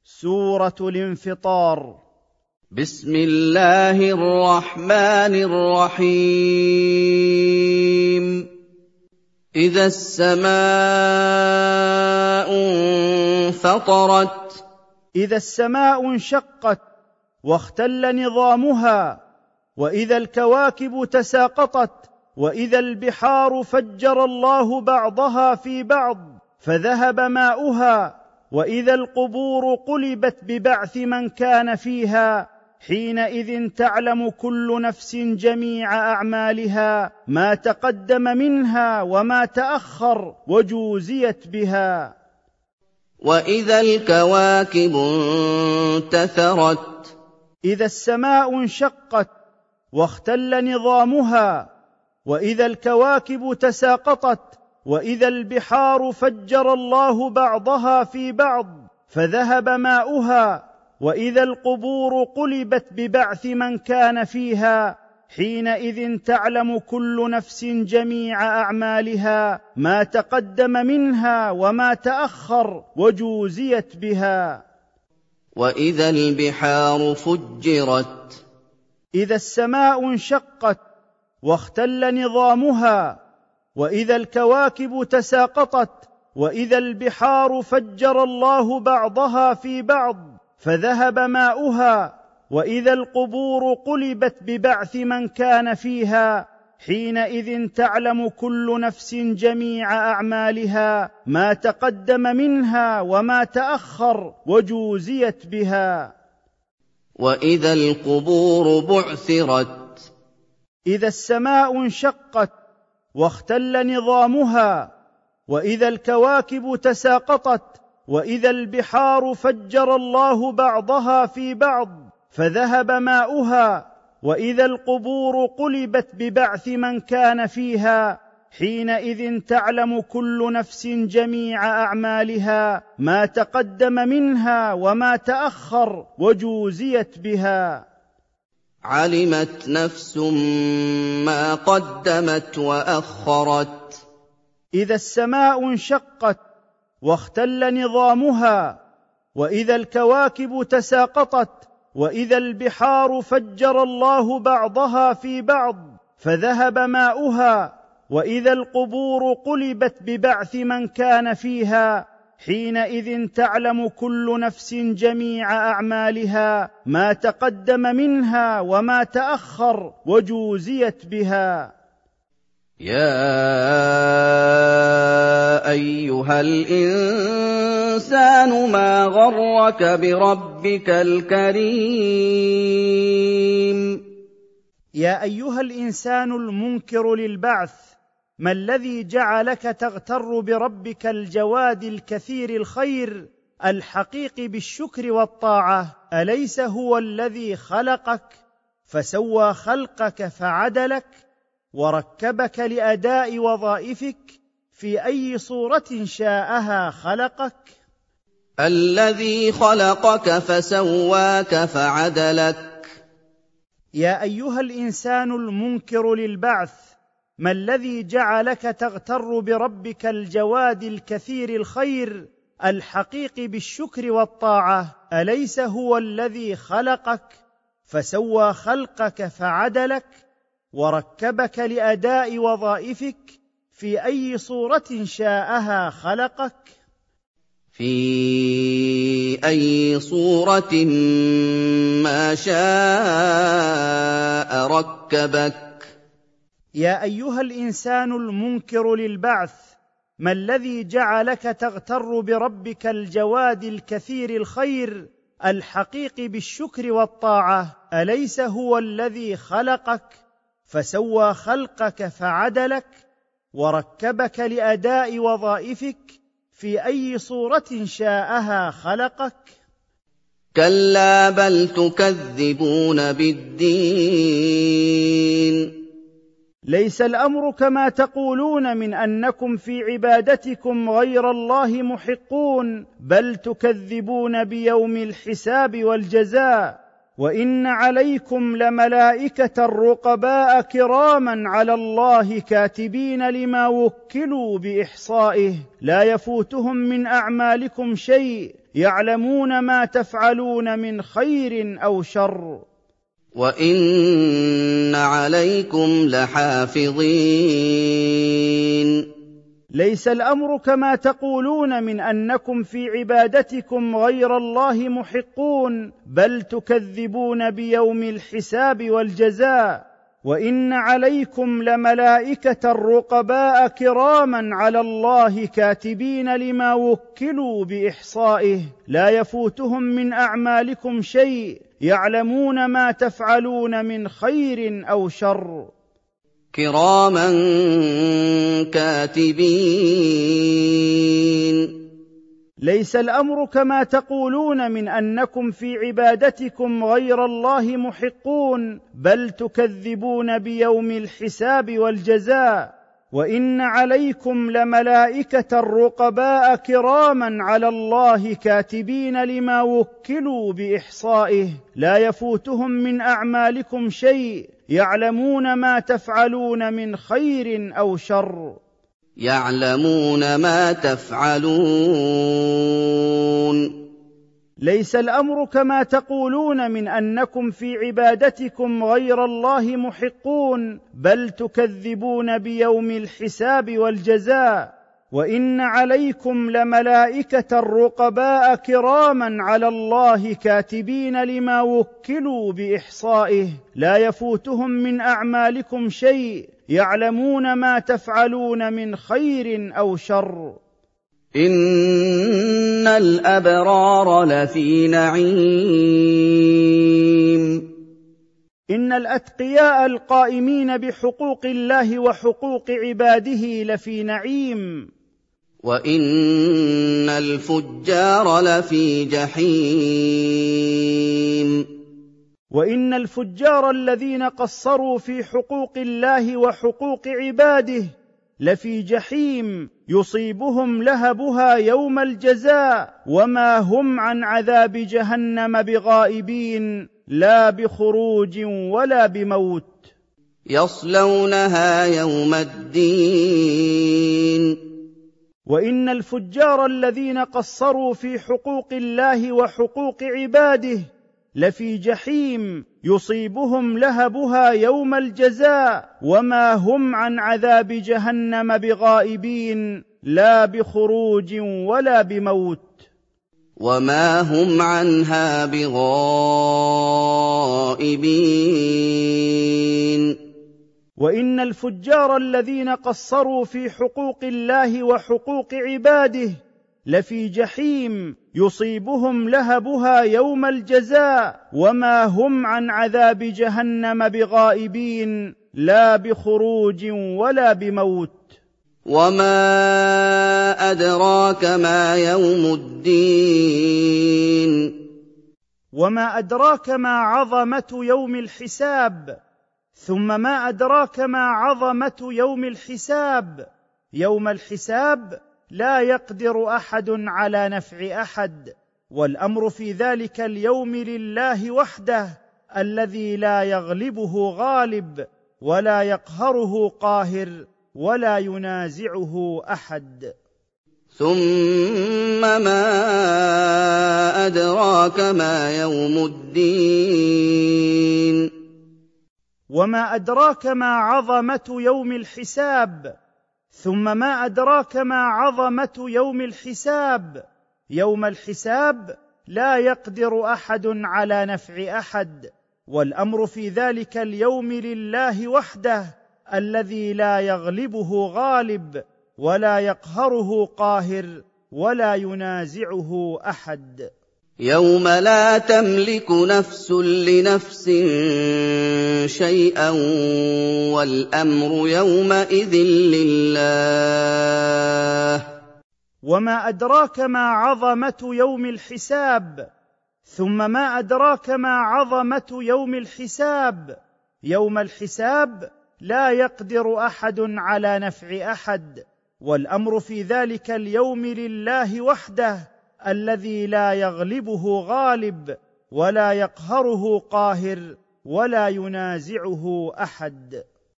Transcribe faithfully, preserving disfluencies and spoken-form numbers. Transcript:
سورة الانفطار. بسم الله الرحمن الرحيم. إذا السماء انفطرت. إذا السماء انشقت واختل نظامها، وإذا الكواكب تساقطت، وإذا البحار فجر الله بعضها في بعض فذهب ماؤها، وإذا القبور قلبت ببعث من كان فيها، حينئذ تعلم كل نفس جميع أعمالها ما تقدم منها وما تأخر وجوزيت بها. وإذا الكواكب انتثرت. إذا السماء انشقت واختل نظامها، وإذا الكواكب تساقطت، وإذا البحار فجر الله بعضها في بعض فذهب ماؤها، وإذا القبور قلبت ببعث من كان فيها، حينئذ تعلم كل نفس جميع أعمالها ما تقدم منها وما تأخر وجوزيت بها. وإذا البحار فجرت. إذا السماء انشقت واختل نظامها، وإذا الكواكب تساقطت، وإذا البحار فجر الله بعضها في بعض فذهب ماؤها، وإذا القبور قلبت ببعث من كان فيها، حينئذ تعلم كل نفس جميع أعمالها ما تقدم منها وما تأخر وجوزيت بها. وإذا القبور بعثرت. إذا السماء انشقت واختل نظامها، وإذا الكواكب تساقطت، وإذا البحار فجر الله بعضها في بعض فذهب ماؤها، وإذا القبور قلبت ببعث من كان فيها، حينئذ تعلم كل نفس جميع أعمالها ما تقدم منها وما تأخر وجوزيت بها. علمت نفس ما قدمت وأخرت. إذا السماء انشقت واختل نظامها، وإذا الكواكب تساقطت، وإذا البحار فجر الله بعضها في بعض فذهب ماؤها، وإذا القبور قلبت ببعث من كان فيها، حينئذ تعلم كل نفس جميع أعمالها ما تقدم منها وما تأخر وجوزيت بها. يا أيها الإنسان ما غرك بربك الكريم. يا أيها الإنسان المنكر للبعث، ما الذي جعلك تغتر بربك الجواد الكثير الخير الحقيق بالشكر والطاعة؟ أليس هو الذي خلقك فسوى خلقك فعدلك وركبك لأداء وظائفك في أي صورة شاءها خلقك؟ الذي خلقك فسواك فعدلك. يا أيها الإنسان المنكر للبعث، ما الذي جعلك تغتر بربك الجواد الكثير الخير الحقيق بالشكر والطاعة؟ أليس هو الذي خلقك فسوى خلقك فعدلك وركبك لأداء وظائفك في أي صورة شاءها خلقك؟ في أي صورة ما شاء ركبك. يا أيها الإنسان المنكر للبعث، ما الذي جعلك تغتر بربك الجواد الكثير الخير الحقيق بالشكر والطاعة؟ أليس هو الذي خلقك فسوى خلقك فعدلك وركبك لأداء وظائفك في أي صورة شاءها خلقك؟ كلا بل تكذبون بالدين. ليس الأمر كما تقولون من أنكم في عبادتكم غير الله محقون، بل تكذبون بيوم الحساب والجزاء. وإن عليكم لملائكة رقباء كراما على الله كاتبين لما وكلوا بإحصائه لا يفوتهم من أعمالكم شيء يعلمون ما تفعلون من خير أو شر. وَإِنَّ عَلَيْكُمْ لَحَافِظِينَ ليس الأمر كما تقولون من أنكم في عبادتكم غير الله محقون، بل تكذبون بيوم الحساب والجزاء. وإن عليكم لملائكة رقباء كراما على الله كاتبين لما وكلوا بإحصائه، لا يفوتهم من أعمالكم شيء، يعلمون ما تفعلون من خير أو شر. كِرَامًا كَاتِبِينَ ليس الأمر كما تقولون من أنكم في عبادتكم غير الله محقون، بل تكذبون بيوم الحساب والجزاء. وإن عليكم لملائكة رقباء كراما على الله كاتبين لما وكلوا بإحصائه، لا يفوتهم من أعمالكم شيء، يعلمون ما تفعلون من خير أو شر. يعلمون ما تفعلون. ليس الأمر كما تقولون من أنكم في عبادتكم غير الله محقون، بل تكذبون بيوم الحساب والجزاء. وإن عليكم لملائكة رقباء كراما على الله كاتبين لما وكلوا بإحصائه، لا يفوتهم من أعمالكم شيء، يعلمون ما تفعلون من خير أو شر. إن الأبرار لفي نعيم. إن الأتقياء القائمين بحقوق الله وحقوق عباده لفي نعيم. وإن الفجار لفي جحيم. وإن الفجار الذين قصروا في حقوق الله وحقوق عباده لفي جحيم، يصيبهم لهبها يوم الجزاء، وما هم عن عذاب جهنم بغائبين، لا بخروج ولا بموت. يصلونها يوم الدين. وإن الفجار الذين قصروا في حقوق الله وحقوق عباده لفي جحيم، يصيبهم لهبها يوم الجزاء، وما هم عن عذاب جهنم بغائبين، لا بخروج ولا بموت. وما هم عنها بغائبين. وإن الفجار الذين قصروا في حقوق الله وحقوق عباده لفي جحيم، يصيبهم لهبها يوم الجزاء، وما هم عن عذاب جهنم بغائبين، لا بخروج ولا بموت. وما أدراك ما يوم الدين. وما أدراك ما عظمة يوم الحساب. ثم ما أدراك ما عظمة يوم الحساب. يوم الحساب لا يقدر أحد على نفع أحد، والأمر في ذلك اليوم لله وحده، الذي لا يغلبه غالب، ولا يقهره قاهر، ولا ينازعه أحد. ثم ما أدراك ما يوم الدين. وما أدراك ما عظمة يوم الحساب. ثم ما أدراك ما عظمة يوم الحساب. يوم الحساب لا يقدر أحد على نفع أحد، والأمر في ذلك اليوم لله وحده، الذي لا يغلبه غالب، ولا يقهره قاهر، ولا ينازعه أحد. يوم لا تملك نفس لنفس شيئا والأمر يومئذ لله. وما أدراك ما عظمة يوم الحساب. ثم ما أدراك ما عظمة يوم الحساب. يوم الحساب لا يقدر أحد على نفع أحد، والأمر في ذلك اليوم لله وحده، الذي لا يغلبه غالب، ولا يقهره قاهر، ولا ينازعه أحد.